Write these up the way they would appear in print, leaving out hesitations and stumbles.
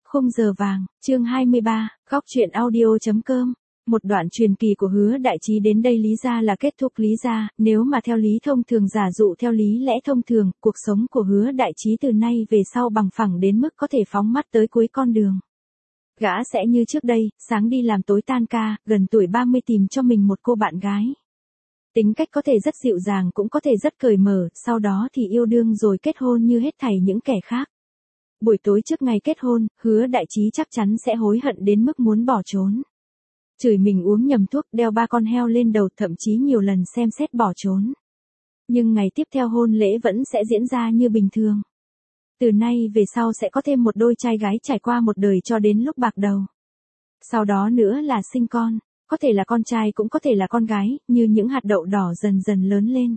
Khung giờ vàng, chương 23, góc truyện audio.com. Một đoạn truyền kỳ của Hứa Đại Trí đến đây lý ra là kết thúc lý ra, nếu mà theo lý thông thường giả dụ theo lý lẽ thông thường, cuộc sống của Hứa Đại Trí từ nay về sau bằng phẳng đến mức có thể phóng mắt tới cuối con đường. Gã sẽ như trước đây, sáng đi làm tối tan ca, gần tuổi 30 tìm cho mình một cô bạn gái. Tính cách có thể rất dịu dàng cũng có thể rất cởi mở, sau đó thì yêu đương rồi kết hôn như hết thảy những kẻ khác. Buổi tối trước ngày kết hôn, Hứa Đại Trí chắc chắn sẽ hối hận đến mức muốn bỏ trốn. Chửi mình uống nhầm thuốc, đeo 3 con heo lên đầu, thậm chí nhiều lần xem xét bỏ trốn. Nhưng ngày tiếp theo hôn lễ vẫn sẽ diễn ra như bình thường. Từ nay về sau sẽ có thêm một đôi trai gái trải qua một đời cho đến lúc bạc đầu. Sau đó nữa là sinh con, có thể là con trai cũng có thể là con gái, như những hạt đậu đỏ dần dần lớn lên.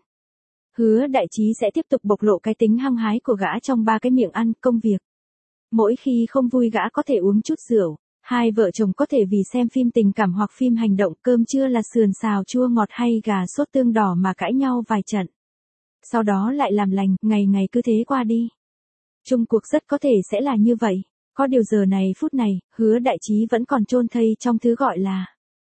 Hứa Đại Trí sẽ tiếp tục bộc lộ cái tính hăng hái của gã trong 3 cái miệng ăn, công việc. Mỗi khi không vui gã có thể uống chút rượu, hai vợ chồng có thể vì xem phim tình cảm hoặc phim hành động, cơm trưa là sườn xào chua ngọt hay gà sốt tương đỏ mà cãi nhau vài trận. Sau đó lại làm lành, ngày ngày cứ thế qua đi. Chung cuộc rất có thể sẽ là như vậy. Có điều giờ này phút này, Hứa Đại Trí vẫn còn chôn thây trong thứ gọi là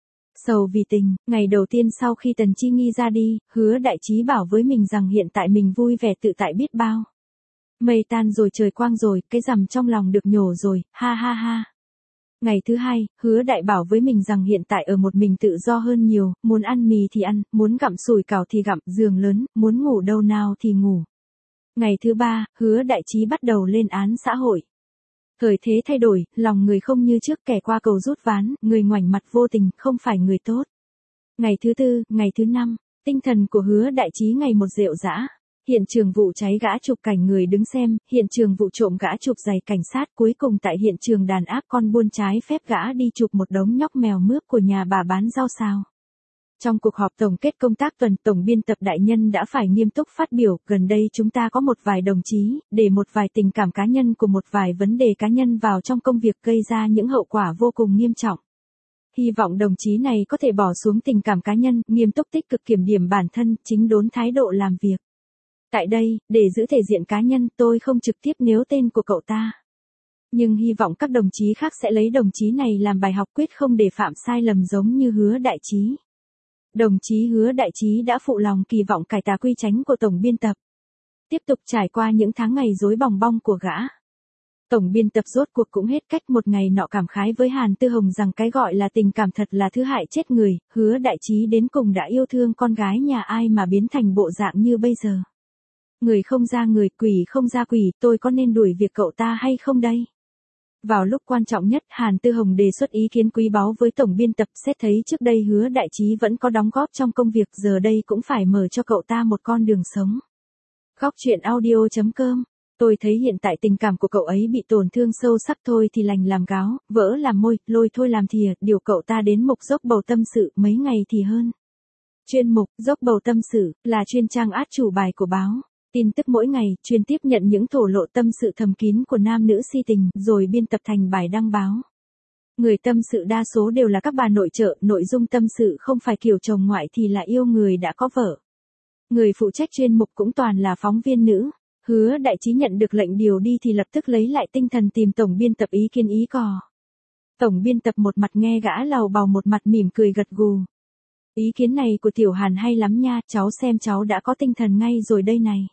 sầu vì tình. Ngày đầu tiên sau khi Tần Chi Nghi ra đi, Hứa Đại Trí bảo với mình rằng hiện tại mình vui vẻ tự tại biết bao. Mây tan rồi trời quang rồi, cái rằm trong lòng được nhổ rồi, ha ha ha. Ngày thứ hai, Hứa Đại bảo với mình rằng hiện tại ở một mình tự do hơn nhiều, muốn ăn mì thì ăn, muốn gặm sủi cảo thì gặm, giường lớn, muốn ngủ đâu nào thì ngủ. Ngày thứ ba, Hứa Đại Trí bắt đầu lên án xã hội. Thời thế thay đổi, lòng người không như trước, kẻ qua cầu rút ván, người ngoảnh mặt vô tình, không phải người tốt. Ngày thứ tư, ngày thứ năm, tinh thần của Hứa Đại Trí ngày một rệu rã. Hiện trường vụ cháy gã chụp cảnh người đứng xem, hiện trường vụ trộm gã chụp giày cảnh sát, cuối cùng tại hiện trường đàn áp con buôn trái phép gã đi chụp một đống nhóc mèo mướp của nhà bà bán rau xào. Trong cuộc họp tổng kết công tác tuần, tổng biên tập đại nhân đã phải nghiêm túc phát biểu, gần đây chúng ta có một vài đồng chí, để một vài tình cảm cá nhân của một vài vấn đề cá nhân vào trong công việc gây ra những hậu quả vô cùng nghiêm trọng. Hy vọng đồng chí này có thể bỏ xuống tình cảm cá nhân, nghiêm túc tích cực kiểm điểm bản thân, chính đốn thái độ làm việc. Tại đây, để giữ thể diện cá nhân, tôi không trực tiếp nêu tên của cậu ta. Nhưng hy vọng các đồng chí khác sẽ lấy đồng chí này làm bài học, quyết không để phạm sai lầm giống như Hứa Đại Trí. Đồng chí Hứa Đại Trí đã phụ lòng kỳ vọng cải tà quy chánh của tổng biên tập. Tiếp tục trải qua những tháng ngày rối bòng bong của gã. Tổng biên tập rốt cuộc cũng hết cách, một ngày nọ cảm khái với Hàn Tư Hồng rằng cái gọi là tình cảm thật là thứ hại chết người, Hứa Đại Trí đến cùng đã yêu thương con gái nhà ai mà biến thành bộ dạng như bây giờ. Người không ra người, quỷ không ra quỷ, tôi có nên đuổi việc cậu ta hay không đây? Vào lúc quan trọng nhất, Hàn Tư Hồng đề xuất ý kiến quý báu với tổng biên tập, xét thấy trước đây Hứa Đại Trí vẫn có đóng góp trong công việc, giờ đây cũng phải mở cho cậu ta một con đường sống. Góc truyện audio.com. Tôi thấy hiện tại tình cảm của cậu ấy bị tổn thương sâu sắc, thôi thì lành làm gáo, vỡ làm môi, lôi thôi làm thìa, điều cậu ta đến mục dốc bầu tâm sự, mấy ngày thì hơn. Chuyên mục dốc bầu tâm sự là chuyên trang át chủ bài của báo. Tin tức mỗi ngày, chuyên tiếp nhận những thổ lộ tâm sự thầm kín của nam nữ si tình, rồi biên tập thành bài đăng báo. Người tâm sự đa số đều là các bà nội trợ, nội dung tâm sự không phải kiểu chồng ngoại thì là yêu người đã có vợ. Người phụ trách chuyên mục cũng toàn là phóng viên nữ. Hứa Đại Trí nhận được lệnh điều đi thì lập tức lấy lại tinh thần tìm tổng biên tập ý kiến ý cò. Tổng biên tập một mặt nghe gã lầu bầu một mặt mỉm cười gật gù. Ý kiến này của Tiểu Hàn hay lắm nha, cháu xem cháu đã có tinh thần ngay rồi đây này.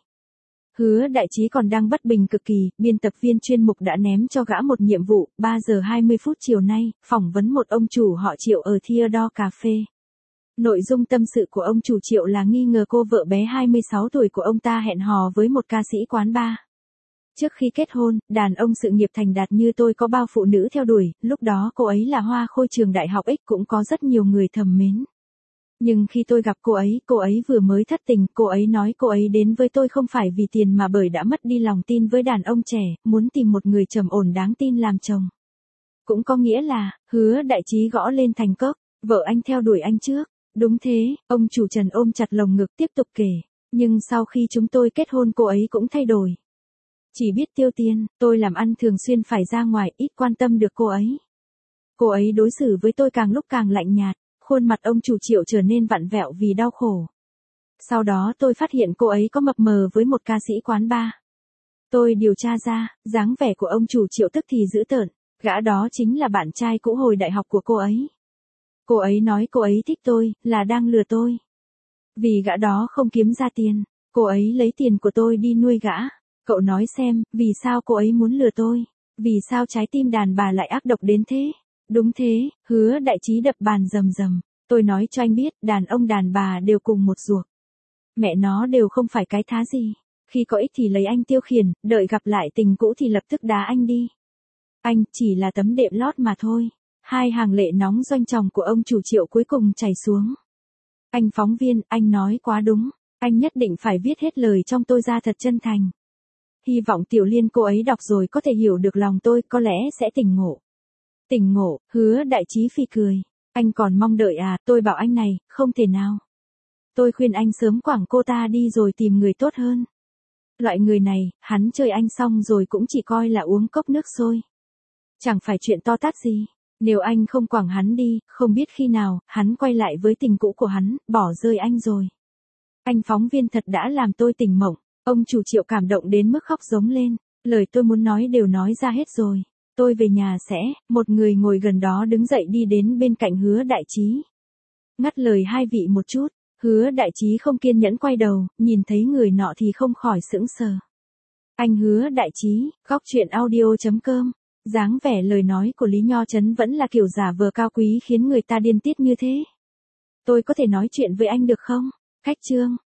Hứa Đại Trí còn đang bất bình cực kỳ, biên tập viên chuyên mục đã ném cho gã một nhiệm vụ, 3 giờ 20 phút chiều nay, phỏng vấn một ông chủ họ Triệu ở Theodore Cafe. Nội dung tâm sự của ông chủ Triệu là nghi ngờ cô vợ bé 26 tuổi của ông ta hẹn hò với một ca sĩ quán bar. Trước khi kết hôn, đàn ông sự nghiệp thành đạt như tôi có bao phụ nữ theo đuổi, lúc đó cô ấy là hoa khôi trường đại học X, cũng có rất nhiều người thầm mến. Nhưng khi tôi gặp cô ấy vừa mới thất tình, cô ấy nói cô ấy đến với tôi không phải vì tiền mà bởi đã mất đi lòng tin với đàn ông trẻ, muốn tìm một người trầm ổn đáng tin làm chồng. Cũng có nghĩa là, Hứa Đại Trí gõ lên thành cốc, vợ anh theo đuổi anh trước. Đúng thế, ông chủ Trần ôm chặt lồng ngực tiếp tục kể, nhưng sau khi chúng tôi kết hôn cô ấy cũng thay đổi. Chỉ biết tiêu tiền, tôi làm ăn thường xuyên phải ra ngoài, ít quan tâm được cô ấy. Cô ấy đối xử với tôi càng lúc càng lạnh nhạt. Khuôn mặt ông chủ Triệu trở nên vặn vẹo vì đau khổ. Sau đó tôi phát hiện cô ấy có mập mờ với một ca sĩ quán bar. Tôi điều tra ra, dáng vẻ của ông chủ Triệu tức thì dữ tợn. Gã đó chính là bạn trai cũ hồi đại học của cô ấy. Cô ấy nói cô ấy thích tôi, là đang lừa tôi. Vì gã đó không kiếm ra tiền, cô ấy lấy tiền của tôi đi nuôi gã. Cậu nói xem, vì sao cô ấy muốn lừa tôi? Vì sao trái tim đàn bà lại ác độc đến thế? Đúng thế, Hứa Đại Trí đập bàn rầm rầm. Tôi nói cho anh biết, đàn ông đàn bà đều cùng một ruột. Mẹ nó đều không phải cái thá gì. Khi có ích thì lấy anh tiêu khiển, đợi gặp lại tình cũ thì lập tức đá anh đi. Anh chỉ là tấm đệm lót mà thôi. Hai hàng lệ nóng doanh tròng của ông chủ Triệu cuối cùng chảy xuống. Anh phóng viên, anh nói quá đúng. Anh nhất định phải viết hết lời trong tôi ra thật chân thành. Hy vọng Tiểu Liên cô ấy đọc rồi có thể hiểu được lòng tôi, có lẽ sẽ tỉnh ngộ. Tỉnh ngộ, Hứa Đại Trí phì cười. Anh còn mong đợi à, tôi bảo anh này, không thể nào. Tôi khuyên anh sớm quẳng cô ta đi rồi tìm người tốt hơn. Loại người này, hắn chơi anh xong rồi cũng chỉ coi là uống cốc nước sôi. Chẳng phải chuyện to tát gì. Nếu anh không quẳng hắn đi, không biết khi nào, hắn quay lại với tình cũ của hắn, bỏ rơi anh rồi. Anh phóng viên thật đã làm tôi tỉnh mộng. Ông chủ Triệu cảm động đến mức khóc giống lên. Lời tôi muốn nói đều nói ra hết rồi. Tôi về nhà sẽ, một người ngồi gần đó đứng dậy đi đến bên cạnh Hứa Đại Trí. Ngắt lời hai vị một chút. Hứa Đại Trí không kiên nhẫn quay đầu, nhìn thấy người nọ thì không khỏi sững sờ. Anh Hứa Đại Trí, góc chuyện audio.com. Dáng vẻ lời nói của Lý Nho Chấn vẫn là kiểu giả vờ cao quý khiến người ta điên tiết như thế. Tôi có thể nói chuyện với anh được không? Khách trương.